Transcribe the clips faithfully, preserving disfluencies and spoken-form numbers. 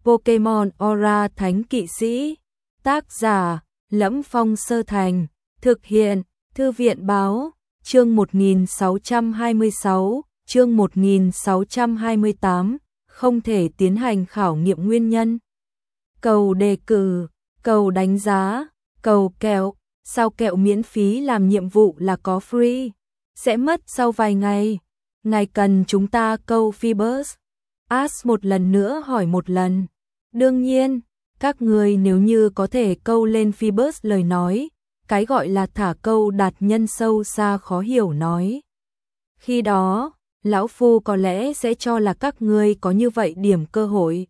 Pokemon Aura Thánh Kỵ Sĩ. Tác giả: Lẫm Phong Sơ Thành. Thực hiện: Thư viện báo. Chương một nghìn sáu trăm hai mươi sáu, chương một nghìn sáu trăm hai mươi tám, không thể tiến hành khảo nghiệm nguyên nhân. Cầu đề cử, cầu đánh giá, cầu kẹo, sao kẹo miễn phí làm nhiệm vụ là có free, sẽ mất sau vài ngày. Ngài cần chúng ta câu Phoebus? Ash một lần nữa hỏi một lần. Đương nhiên, các người nếu như có thể câu lên Phoebus lời nói, cái gọi là thả câu đạt nhân sâu xa khó hiểu nói. Khi đó, lão phu có lẽ sẽ cho là các ngươi có như vậy điểm cơ hội.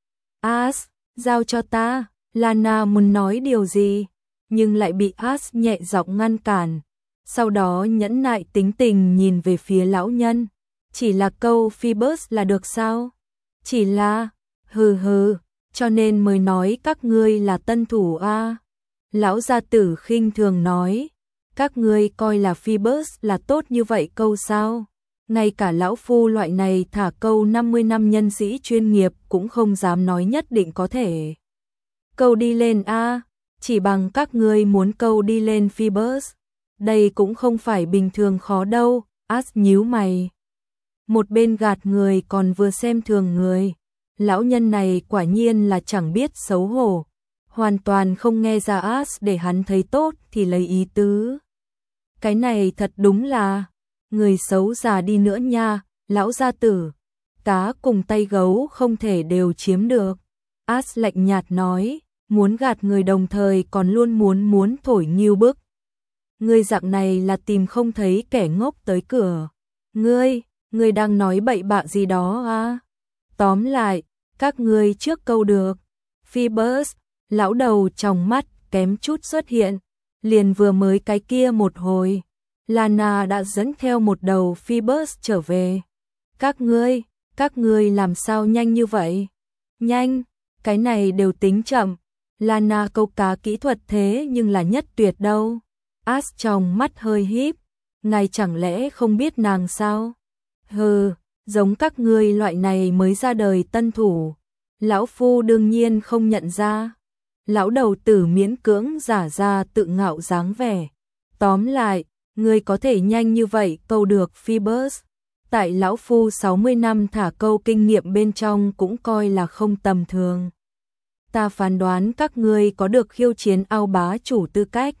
Ash, giao cho ta. Lana muốn nói điều gì, nhưng lại bị Ash nhẹ giọng ngăn cản. Sau đó nhẫn nại tính tình nhìn về phía lão nhân. Chỉ là câu Phoebus là được sao? Chỉ là, hừ hừ, cho nên mới nói các ngươi là tân thủ a. Lão gia tử khinh thường nói, các ngươi coi là Phoebus là tốt như vậy câu sao? Ngay cả lão phu loại này thả câu năm mươi năm nhân sĩ chuyên nghiệp cũng không dám nói nhất định có thể. Câu đi lên a, chỉ bằng các ngươi muốn câu đi lên Phoebus. Đây cũng không phải bình thường khó đâu, Ash nhíu mày. Một bên gạt người còn vừa xem thường người. Lão nhân này quả nhiên là chẳng biết xấu hổ. Hoàn toàn không nghe ra Ash để hắn thấy tốt thì lấy ý tứ. Cái này thật đúng là, người xấu già đi nữa nha, lão gia tử. Cá cùng tay gấu không thể đều chiếm được. Ash lạnh nhạt nói, muốn gạt người đồng thời còn luôn muốn muốn thổi nghiêu bức. Ngươi dạng này là tìm không thấy kẻ ngốc tới cửa. Ngươi, ngươi đang nói bậy bạ gì đó à? Tóm lại, các ngươi trước câu được. Phoebus, lão đầu trong mắt kém chút xuất hiện, liền vừa mới cái kia một hồi. Lana đã dẫn theo một đầu Phoebus trở về. Các ngươi, các ngươi làm sao nhanh như vậy? Nhanh, cái này đều tính chậm. Lana câu cá kỹ thuật thế nhưng là nhất tuyệt đâu. Ash trong mắt hơi híp, ngài chẳng lẽ không biết nàng sao? Hừ, giống các ngươi loại này mới ra đời tân thủ, lão phu đương nhiên không nhận ra. Lão đầu tử miễn cưỡng giả ra tự ngạo dáng vẻ. Tóm lại, ngươi có thể nhanh như vậy câu được Phoebus. Tại lão phu sáu mươi năm thả câu kinh nghiệm bên trong cũng coi là không tầm thường. Ta phán đoán các ngươi có được khiêu chiến ao bá chủ tư cách.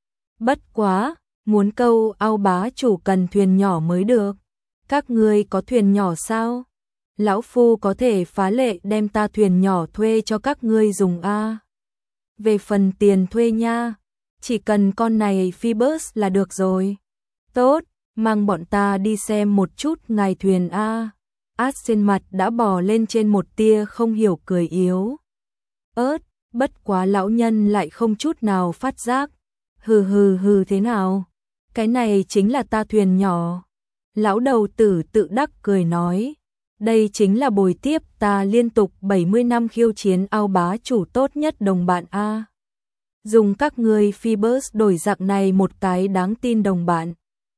Bất quá, muốn câu ao bá chủ cần thuyền nhỏ mới được. Các ngươi có thuyền nhỏ sao? Lão phu có thể phá lệ đem ta thuyền nhỏ thuê cho các ngươi dùng a. Về phần tiền thuê nha, chỉ cần con này Phoebus là được rồi. Tốt, mang bọn ta đi xem một chút ngài thuyền a. Ash trên mặt đã bò lên trên một tia không hiểu cười yếu. Ớt, bất quá lão nhân lại không chút nào phát giác. Hừ hừ hừ thế nào? Cái này chính là ta thuyền nhỏ. Lão đầu tử tự đắc cười nói. Đây chính là bồi tiếp ta liên tục bảy mươi năm khiêu chiến ao bá chủ tốt nhất đồng bạn a. Dùng các ngươi Phoebus đổi dạng này một cái đáng tin đồng bạn.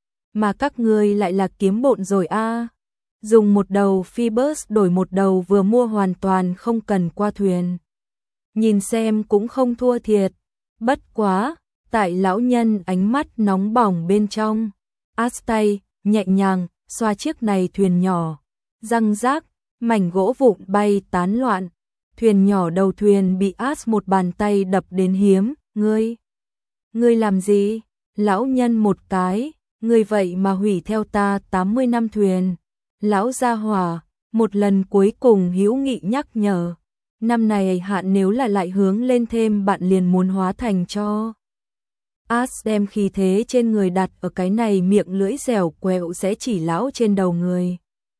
Mà các ngươi lại là kiếm bộn rồi a. Dùng một đầu Phoebus đổi một đầu vừa mua hoàn toàn không cần qua thuyền. Nhìn xem cũng không thua thiệt. Bất quá, tại lão nhân ánh mắt nóng bỏng bên trong. Ash tay, nhẹ nhàng, xoa chiếc này thuyền nhỏ. Răng rác, mảnh gỗ vụn bay tán loạn. Thuyền nhỏ đầu thuyền bị Ash một bàn tay đập đến hiếm. Ngươi, ngươi làm gì? Lão nhân một cái, ngươi vậy mà hủy theo ta tám mươi năm thuyền. Lão gia hỏa, một lần cuối cùng hữu nghị nhắc nhở. Năm này hạn nếu là lại hướng lên thêm bạn liền muốn hóa thành cho. Ash đem khí thế trên người đặt ở cái này miệng lưỡi dẻo quẹo sẽ chỉ lão trên đầu người.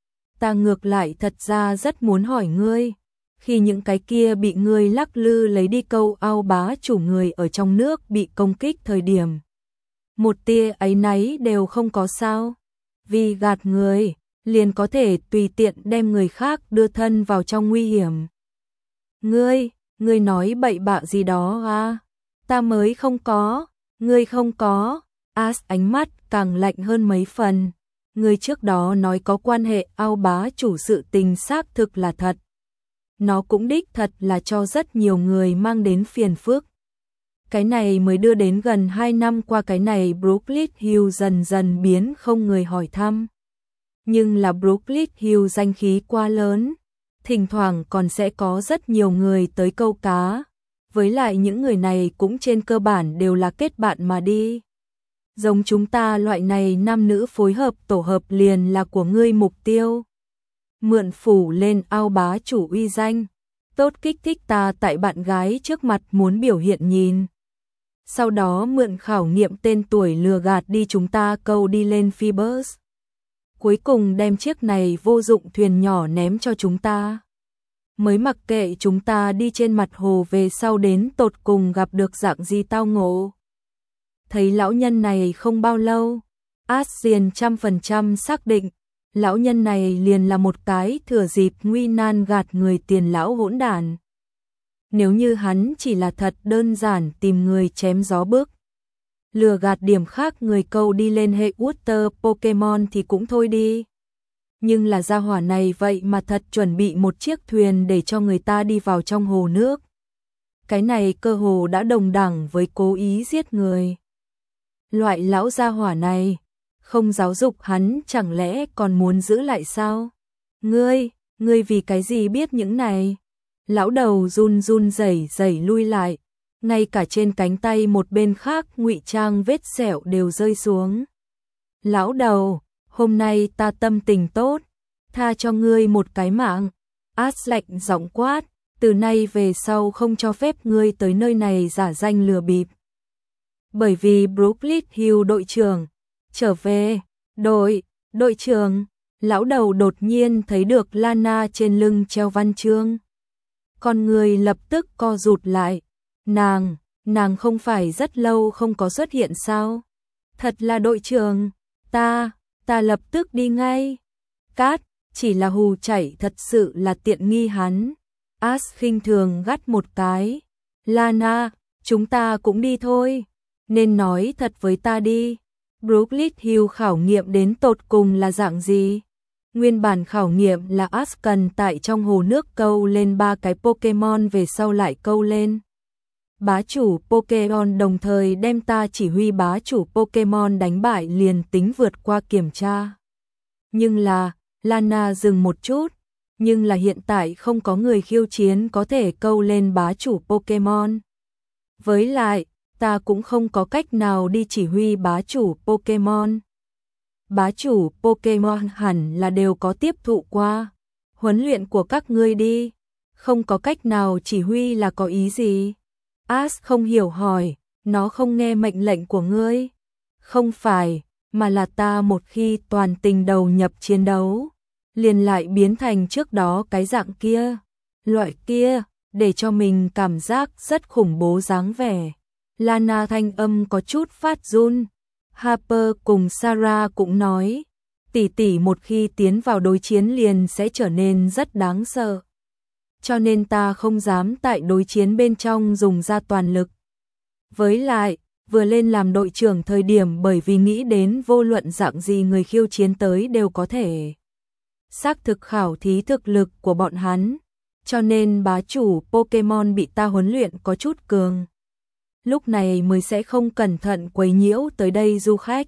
Ta ngược lại thật ra rất muốn hỏi ngươi, khi những cái kia bị ngươi lắc lư lấy đi câu ao bá chủ người ở trong nước bị công kích thời điểm. Một tia áy náy đều không có sao, vì gạt người, liền có thể tùy tiện đem người khác đưa thân vào trong nguy hiểm. Ngươi, ngươi nói bậy bạ gì đó à? Ta mới không có, ngươi không có. Ash ánh mắt càng lạnh hơn mấy phần. Ngươi trước đó nói có quan hệ ao bá chủ sự tình xác thực là thật. nó cũng đích thật là cho rất nhiều người mang đến phiền phức. Cái này mới đưa đến gần hai năm qua cái này Brooklyn Hill dần dần biến không người hỏi thăm. Nhưng là Brooklyn Hill danh khí quá lớn, thỉnh thoảng còn sẽ có rất nhiều người tới câu cá, với lại những người này cũng trên cơ bản đều là kết bạn mà đi. Giống chúng ta loại này nam nữ phối hợp tổ hợp liền là của ngươi mục tiêu. Mượn phủ lên ao bá chủ uy danh, tốt kích thích ta tại bạn gái trước mặt muốn biểu hiện nhìn. Sau đó mượn khảo nghiệm tên tuổi lừa gạt đi chúng ta câu đi lên Phoebus. Cuối cùng đem chiếc này vô dụng thuyền nhỏ ném cho chúng ta. Mới mặc kệ chúng ta đi trên mặt hồ về sau đến tột cùng gặp được dạng gì tao ngộ. Thấy lão nhân này không bao lâu, Asien trăm phần trăm xác định, lão nhân này liền là một cái thừa dịp nguy nan gạt người tiền lão hỗn đản. Nếu như hắn chỉ là thật đơn giản tìm người chém gió bức, lừa gạt điểm khác người câu đi lên hệ Water Pokemon thì cũng thôi đi. Nhưng là gia hỏa này vậy mà thật chuẩn bị một chiếc thuyền để cho người ta đi vào trong hồ nước. Cái này cơ hồ đã đồng đẳng với cố ý giết người. Loại lão gia hỏa này, không giáo dục hắn chẳng lẽ còn muốn giữ lại sao? Ngươi, ngươi vì cái gì biết những này? Lão đầu run run rẩy rẩy lui lại, ngay cả trên cánh tay một bên khác ngụy trang vết sẹo đều rơi xuống. Lão đầu, hôm nay ta tâm tình tốt, tha cho ngươi một cái mạng. As lạnh giọng quát, từ nay về sau không cho phép ngươi tới nơi này giả danh lừa bịp. Bởi vì Brooklyn Hill đội trưởng trở về, đội, đội trưởng, lão đầu đột nhiên thấy được Lana trên lưng treo văn chương. Con người lập tức co rụt lại, nàng, nàng không phải rất lâu không có xuất hiện sao? Thật là đội trưởng, ta, ta lập tức đi ngay. Cát, chỉ là hù chảy thật sự là tiện nghi hắn. As khinh thường gắt một cái. Lana, chúng ta cũng đi thôi. Nên nói thật với ta đi. Brooklyn Hill khảo nghiệm đến tột cùng là dạng gì? Nguyên bản khảo nghiệm là As cần tại trong hồ nước câu lên ba cái Pokemon về sau lại câu lên. Bá chủ Pokemon đồng thời đem ta chỉ huy bá chủ Pokemon đánh bại liền tính vượt qua kiểm tra. Nhưng là, Lana dừng một chút, nhưng là hiện tại không có người khiêu chiến có thể câu lên bá chủ Pokemon. Với lại, ta cũng không có cách nào đi chỉ huy bá chủ Pokemon. Bá chủ Pokemon hẳn là đều có tiếp thụ qua. Huấn luyện của các ngươi đi, không có cách nào chỉ huy là có ý gì? As không hiểu hỏi, nó không nghe mệnh lệnh của ngươi. Không phải, mà là ta một khi toàn tình đầu nhập chiến đấu, liền lại biến thành trước đó cái dạng kia, loại kia, để cho mình cảm giác rất khủng bố dáng vẻ. Lana thanh âm có chút phát run. Harper cùng Sarah cũng nói, tỷ tỷ một khi tiến vào đối chiến liền sẽ trở nên rất đáng sợ. Cho nên ta không dám tại đối chiến bên trong dùng ra toàn lực. Với lại, vừa lên làm đội trưởng thời điểm bởi vì nghĩ đến vô luận dạng gì người khiêu chiến tới đều có thể xác thực khảo thí thực lực của bọn hắn, cho nên bá chủ Pokemon bị ta huấn luyện có chút cường. Lúc này mới sẽ không cẩn thận quấy nhiễu tới đây du khách.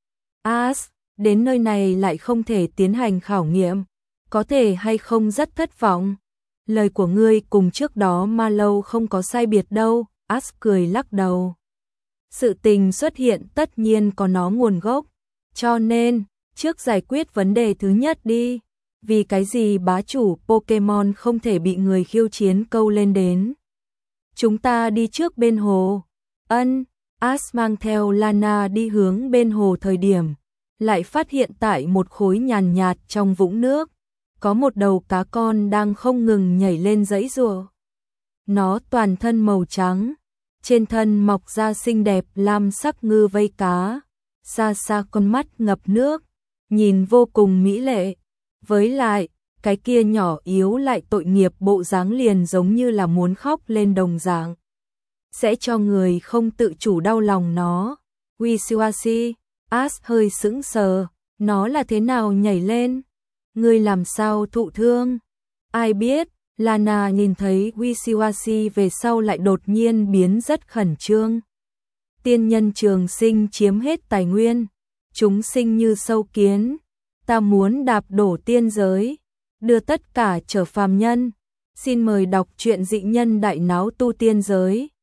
As, đến nơi này lại không thể tiến hành khảo nghiệm, có thể hay không rất thất vọng. Lời của ngươi cùng trước đó mà lâu không có sai biệt đâu, As cười lắc đầu. Sự tình xuất hiện tất nhiên có nó nguồn gốc, cho nên, trước giải quyết vấn đề thứ nhất đi. Vì cái gì bá chủ Pokemon không thể bị người khiêu chiến câu lên đến? Chúng ta đi trước bên hồ. Ân, As mang theo Lana đi hướng bên hồ thời điểm, lại phát hiện tại một khối nhàn nhạt trong vũng nước, có một đầu cá con đang không ngừng nhảy lên giãy giụa. Nó toàn thân màu trắng, trên thân mọc ra xinh đẹp lam sắc ngư vây cá, xa xa con mắt ngập nước, nhìn vô cùng mỹ lệ. Với lại, cái kia nhỏ yếu lại tội nghiệp bộ dáng liền giống như là muốn khóc lên đồng dạng. Sẽ cho người không tự chủ đau lòng nó. Wishiwashi, As hơi sững sờ, nó là thế nào nhảy lên? Ngươi làm sao thụ thương? Ai biết, Lana nhìn thấy Wishiwashi về sau lại đột nhiên biến rất khẩn trương. Tiên nhân trường sinh chiếm hết tài nguyên, chúng sinh như sâu kiến, ta muốn đạp đổ tiên giới, đưa tất cả trở phàm nhân. Xin mời đọc truyện Dị nhân đại náo tu tiên giới.